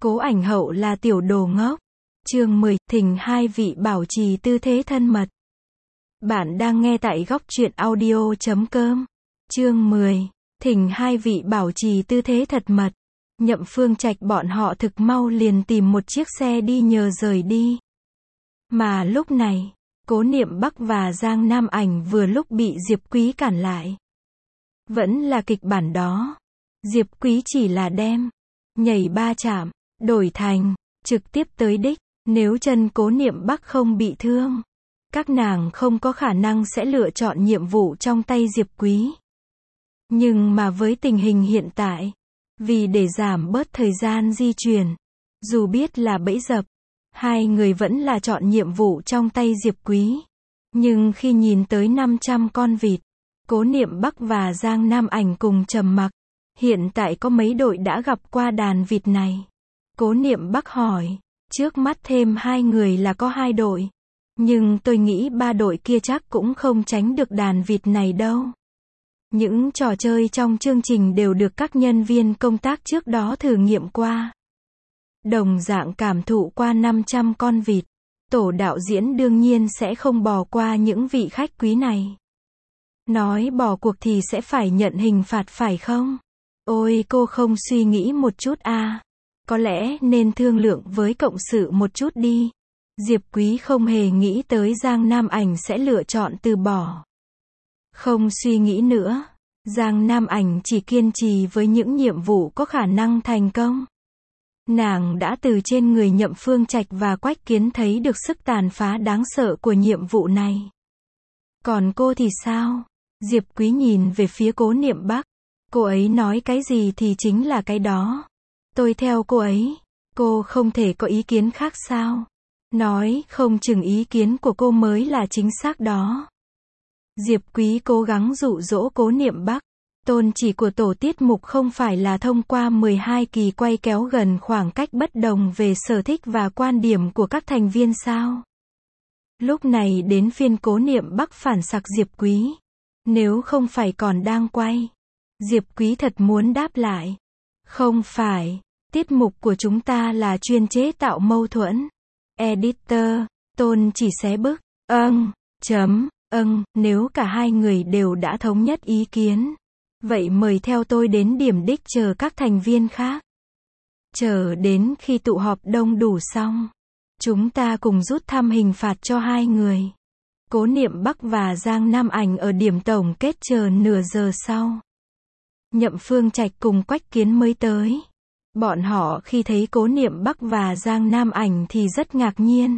Cố Ảnh Hậu là tiểu đồ ngốc. Chương 10, thỉnh hai vị bảo trì tư thế thân mật. Bạn đang nghe tại góc truyện audio.com. Chương 10, thỉnh hai vị bảo trì tư thế thật mật. Nhậm Phương Trạch bọn họ thực mau liền tìm một chiếc xe đi nhờ rời đi. Mà lúc này, Cố Niệm Bắc và Giang Nam Ảnh vừa lúc bị Diệp Quý cản lại. Vẫn là kịch bản đó. Diệp Quý chỉ là đem nhảy 3 chạm, đổi thành trực tiếp tới đích. Nếu chân Cố Niệm Bắc không bị thương, các nàng không có khả năng sẽ lựa chọn nhiệm vụ trong tay Diệp Quý. Nhưng mà với tình hình hiện tại, vì để giảm bớt thời gian di chuyển, dù biết là bẫy dập, hai người vẫn là chọn nhiệm vụ trong tay Diệp Quý. Nhưng khi nhìn tới 500 con vịt, Cố Niệm Bắc và Giang Nam Ảnh cùng trầm mặc. Hiện tại có mấy đội đã gặp qua đàn vịt này. Cố Niệm Bắc hỏi, trước mắt thêm 2 người là có 2 đội. Nhưng tôi nghĩ 3 đội kia chắc cũng không tránh được đàn vịt này đâu. Những trò chơi trong chương trình đều được các nhân viên công tác trước đó thử nghiệm qua. Đồng dạng cảm thụ qua 500 con vịt. Tổ đạo diễn đương nhiên sẽ không bỏ qua những vị khách quý này. Nói bỏ cuộc thì sẽ phải nhận hình phạt phải không? Ôi cô không suy nghĩ một chút à? Có lẽ nên thương lượng với cộng sự một chút đi. Diệp Quý không hề nghĩ tới Giang Nam Ảnh sẽ lựa chọn từ bỏ. Không suy nghĩ nữa. Giang Nam Ảnh chỉ kiên trì với những nhiệm vụ có khả năng thành công. Nàng đã từ trên người Nhậm Phương Trạch và Quách Kiến thấy được sức tàn phá đáng sợ của nhiệm vụ này. Còn cô thì sao? Diệp Quý nhìn về phía Cố Niệm Bắc. Cô ấy nói cái gì thì chính là cái đó. Tôi theo cô ấy. Cô không thể có ý kiến khác sao? Nói không chừng ý kiến của cô mới là chính xác đó. Diệp Quý cố gắng dụ dỗ Cố Niệm Bắc. Tôn chỉ của tổ tiết mục không phải là thông qua 12 kỳ quay kéo gần khoảng cách bất đồng về sở thích và quan điểm của các thành viên sao? Lúc này đến phiên Cố Niệm Bắc phản sặc Diệp Quý. Nếu không phải còn đang quay. Diệp Quý thật muốn đáp lại. Không phải, tiết mục của chúng ta là chuyên chế tạo mâu thuẫn. Editor, Tôn chỉ xé bức. Nếu cả hai người đều đã thống nhất ý kiến. Vậy mời theo tôi đến điểm đích chờ các thành viên khác. Chờ đến khi tụ họp đông đủ xong. Chúng ta cùng rút thăm hình phạt cho hai người. Cố Niệm Bắc và Giang Nam Ảnh ở điểm tổng kết chờ nửa giờ sau. Nhậm Phương Trạch cùng Quách Kiến mới tới. Bọn họ khi thấy Cố Niệm Bắc và Giang Nam Ảnh thì rất ngạc nhiên.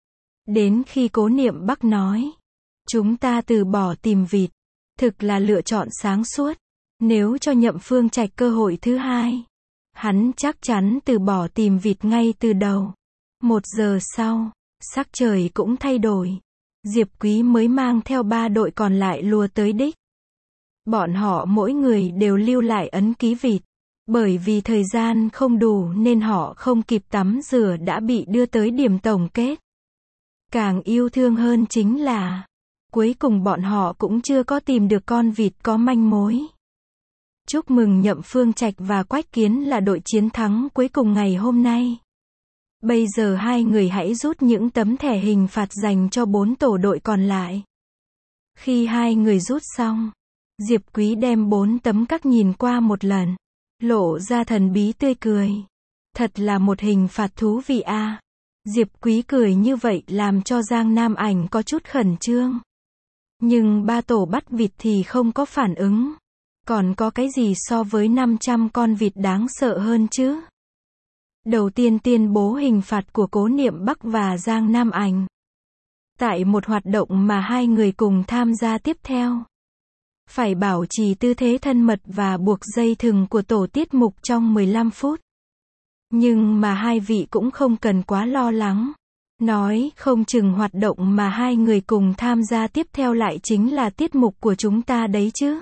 Đến khi Cố Niệm Bắc nói, chúng ta từ bỏ tìm vịt, thực là lựa chọn sáng suốt. Nếu cho Nhậm Phương Trạch cơ hội thứ hai, hắn chắc chắn từ bỏ tìm vịt ngay từ đầu. 1 giờ sau, sắc trời cũng thay đổi. Diệp Quý mới mang theo 3 đội còn lại lùa tới đích. Bọn họ mỗi người đều lưu lại ấn ký vịt. Bởi vì thời gian không đủ nên họ không kịp tắm rửa đã bị đưa tới điểm tổng kết. Càng yêu thương hơn chính là, cuối cùng bọn họ cũng chưa có tìm được con vịt có manh mối. Chúc mừng Nhậm Phương Trạch và Quách Kiến là đội chiến thắng cuối cùng ngày hôm nay. Bây giờ hai người hãy rút những tấm thẻ hình phạt dành cho 4 tổ đội còn lại. Khi hai người rút xong, Diệp Quý đem 4 tấm các nhìn qua một lần. Lộ ra thần bí tươi cười. Thật là một hình phạt thú vị à. Diệp Quý cười như vậy làm cho Giang Nam Ảnh có chút khẩn trương. Nhưng 3 tổ bắt vịt thì không có phản ứng. Còn có cái gì so với 500 con vịt đáng sợ hơn chứ? Đầu tiên tuyên bố hình phạt của Cố Niệm Bắc và Giang Nam Ảnh. Tại một hoạt động mà hai người cùng tham gia tiếp theo. Phải bảo trì tư thế thân mật và buộc dây thừng của tổ tiết mục trong 15 phút. Nhưng mà hai vị cũng không cần quá lo lắng. Nói không chừng hoạt động mà hai người cùng tham gia tiếp theo lại chính là tiết mục của chúng ta đấy chứ.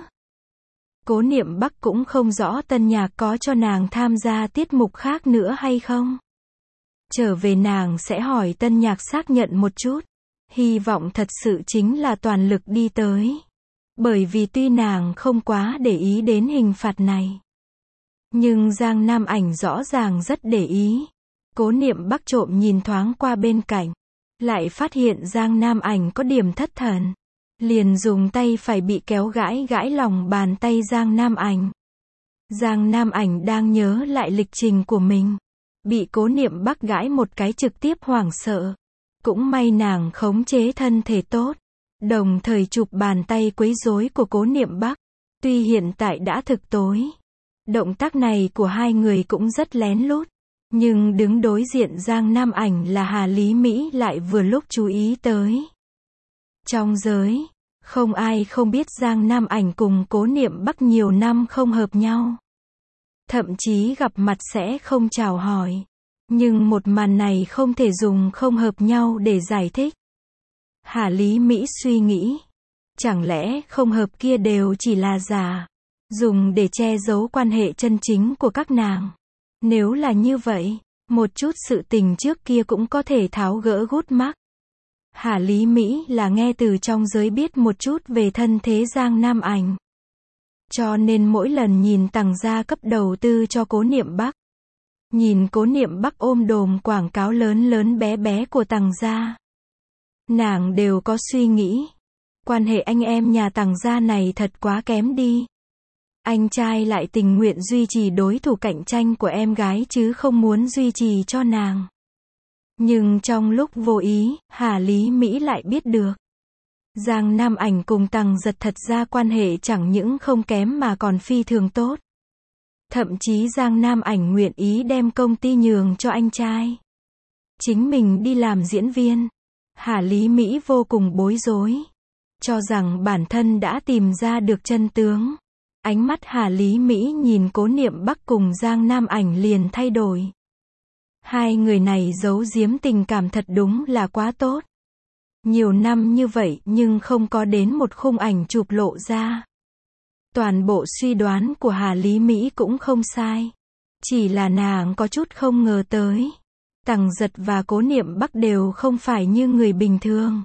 Cố Niệm Bắc cũng không rõ Tân Nhạc có cho nàng tham gia tiết mục khác nữa hay không. Trở về nàng sẽ hỏi Tân Nhạc xác nhận một chút. Hy vọng thật sự chính là toàn lực đi tới. Bởi vì tuy nàng không quá để ý đến hình phạt này. Nhưng Giang Nam Ảnh rõ ràng rất để ý. Cố Niệm Bắc trộm nhìn thoáng qua bên cạnh, lại phát hiện Giang Nam Ảnh có điểm thất thần. Liền dùng tay phải bị kéo gãi gãi lòng bàn tay Giang Nam Ảnh. Giang Nam Ảnh đang nhớ lại lịch trình của mình. Bị Cố Niệm Bắc gãi một cái trực tiếp hoảng sợ. Cũng may nàng khống chế thân thể tốt. Đồng thời chụp bàn tay quấy rối của Cố Niệm Bắc. Tuy hiện tại đã thực tối. Động tác này của hai người cũng rất lén lút. Nhưng đứng đối diện Giang Nam Ảnh là Hà Lý Mỹ lại vừa lúc chú ý tới. Trong giới, không ai không biết Giang Nam Ảnh cùng Cố Niệm Bắc nhiều năm không hợp nhau. Thậm chí gặp mặt sẽ không chào hỏi. Nhưng một màn này không thể dùng không hợp nhau để giải thích. Hà Lý Mỹ suy nghĩ. Chẳng lẽ không hợp kia đều chỉ là giả, dùng để che giấu quan hệ chân chính của các nàng. Nếu là như vậy, một chút sự tình trước kia cũng có thể tháo gỡ gút mắc. Hà Lý Mỹ là nghe từ trong giới biết một chút về thân thế Giang Nam Ảnh. Cho nên mỗi lần nhìn Tằng gia cấp đầu tư cho Cố Niệm Bắc. Nhìn Cố Niệm Bắc ôm đồm quảng cáo lớn lớn bé bé của Tằng gia. Nàng đều có suy nghĩ. Quan hệ anh em nhà Tằng gia này thật quá kém đi. Anh trai lại tình nguyện duy trì đối thủ cạnh tranh của em gái chứ không muốn duy trì cho nàng. Nhưng trong lúc vô ý, Hà Lý Mỹ lại biết được. Giang Nam Ảnh cùng Tằng Giật thật ra quan hệ chẳng những không kém mà còn phi thường tốt. Thậm chí Giang Nam Ảnh nguyện ý đem công ty nhường cho anh trai. Chính mình đi làm diễn viên. Hà Lý Mỹ vô cùng bối rối. Cho rằng bản thân đã tìm ra được chân tướng. Ánh mắt Hà Lý Mỹ nhìn Cố Niệm Bắc cùng Giang Nam Ảnh liền thay đổi. Hai người này giấu giếm tình cảm thật đúng là quá tốt. Nhiều năm như vậy nhưng không có đến một khung ảnh chụp lộ ra. Toàn bộ suy đoán của Hà Lý Mỹ cũng không sai. Chỉ là nàng có chút không ngờ tới. Tằng Giật và Cố Niệm Bắc đều không phải như người bình thường.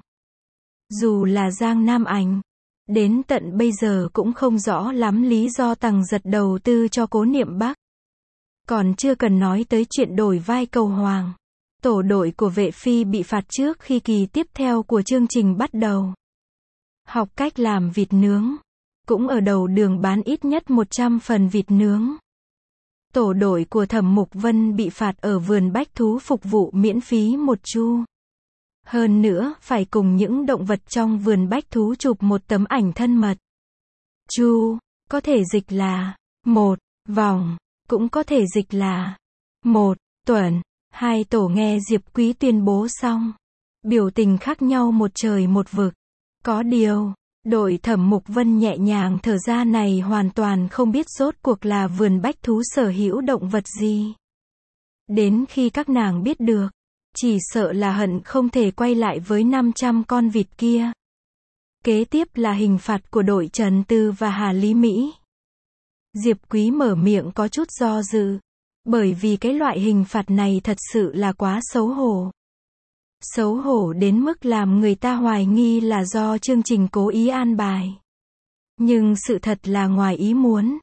Dù là Giang Nam Ảnh, đến tận bây giờ cũng không rõ lắm lý do Tằng Giật đầu tư cho Cố Niệm Bắc. Còn chưa cần nói tới chuyện đổi vai cầu hoàng. Tổ đội của vệ phi bị phạt trước khi kỳ tiếp theo của chương trình bắt đầu. Học cách làm vịt nướng. Cũng ở đầu đường bán ít nhất 100 phần vịt nướng. Tổ đội của Thẩm Mục Vân bị phạt ở vườn bách thú phục vụ miễn phí một chu. Hơn nữa, phải cùng những động vật trong vườn bách thú chụp một tấm ảnh thân mật. Chu, có thể dịch là một vòng, cũng có thể dịch là một tuần. Hai tổ nghe Diệp Quý tuyên bố xong. Biểu tình khác nhau một trời một vực. Có điều, đội Thẩm Mục Vân nhẹ nhàng thở ra này hoàn toàn không biết rốt cuộc là vườn bách thú sở hữu động vật gì. Đến khi các nàng biết được, chỉ sợ là hận không thể quay lại với 500 con vịt kia. Kế tiếp là hình phạt của đội Trần Tư và Hà Lý Mỹ. Diệp Quý mở miệng có chút do dự. Bởi vì cái loại hình phạt này thật sự là quá xấu hổ. Xấu hổ đến mức làm người ta hoài nghi là do chương trình cố ý an bài. Nhưng sự thật là ngoài ý muốn.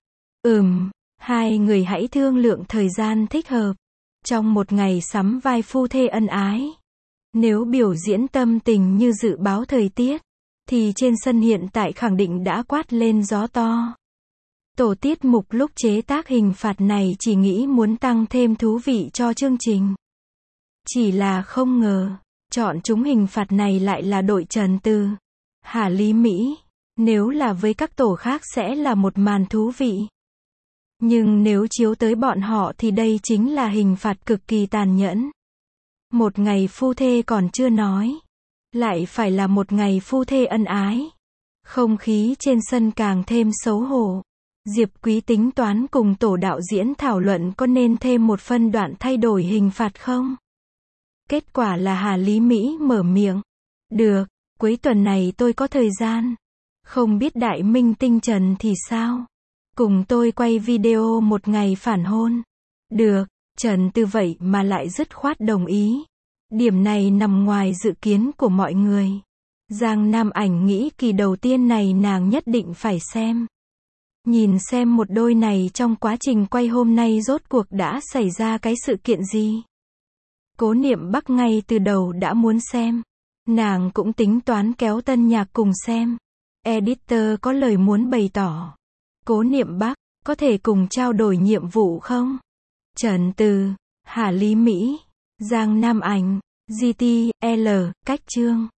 Hai người hãy thương lượng thời gian thích hợp. Trong một ngày sắm vai phu thê ân ái. Nếu biểu diễn tâm tình như dự báo thời tiết, thì trên sân hiện tại khẳng định đã quát lên gió to. Tổ tiết mục lúc chế tác hình phạt này chỉ nghĩ muốn tăng thêm thú vị cho chương trình. Chỉ là không ngờ, chọn chúng hình phạt này lại là đội Trần Tư, Hà Lý Mỹ. Nếu là với các tổ khác sẽ là một màn thú vị. Nhưng nếu chiếu tới bọn họ thì đây chính là hình phạt cực kỳ tàn nhẫn. Một ngày phu thê còn chưa nói. Lại phải là một ngày phu thê ân ái. Không khí trên sân càng thêm xấu hổ. Diệp Quý tính toán cùng tổ đạo diễn thảo luận có nên thêm một phân đoạn thay đổi hình phạt không? Kết quả là Hà Lý Mỹ mở miệng. Được, cuối tuần này tôi có thời gian. Không biết đại minh tinh Trần thì sao? Cùng tôi quay video một ngày phản hôn. Được, Trần Tư vậy mà lại dứt khoát đồng ý. Điểm này nằm ngoài dự kiến của mọi người. Giang Nam Ảnh nghĩ kỳ đầu tiên này nàng nhất định phải xem. Nhìn xem một đôi này trong quá trình quay hôm nay rốt cuộc đã xảy ra cái sự kiện gì. Cố Niệm Bắc ngay từ đầu đã muốn xem. Nàng cũng tính toán kéo Tân Nhạc cùng xem. Editor có lời muốn bày tỏ. Cố Niệm Bắc, có thể cùng trao đổi nhiệm vụ không? Trần Từ, Hà Lý Mỹ, Giang Nam Ảnh, GTL, Cách Chương.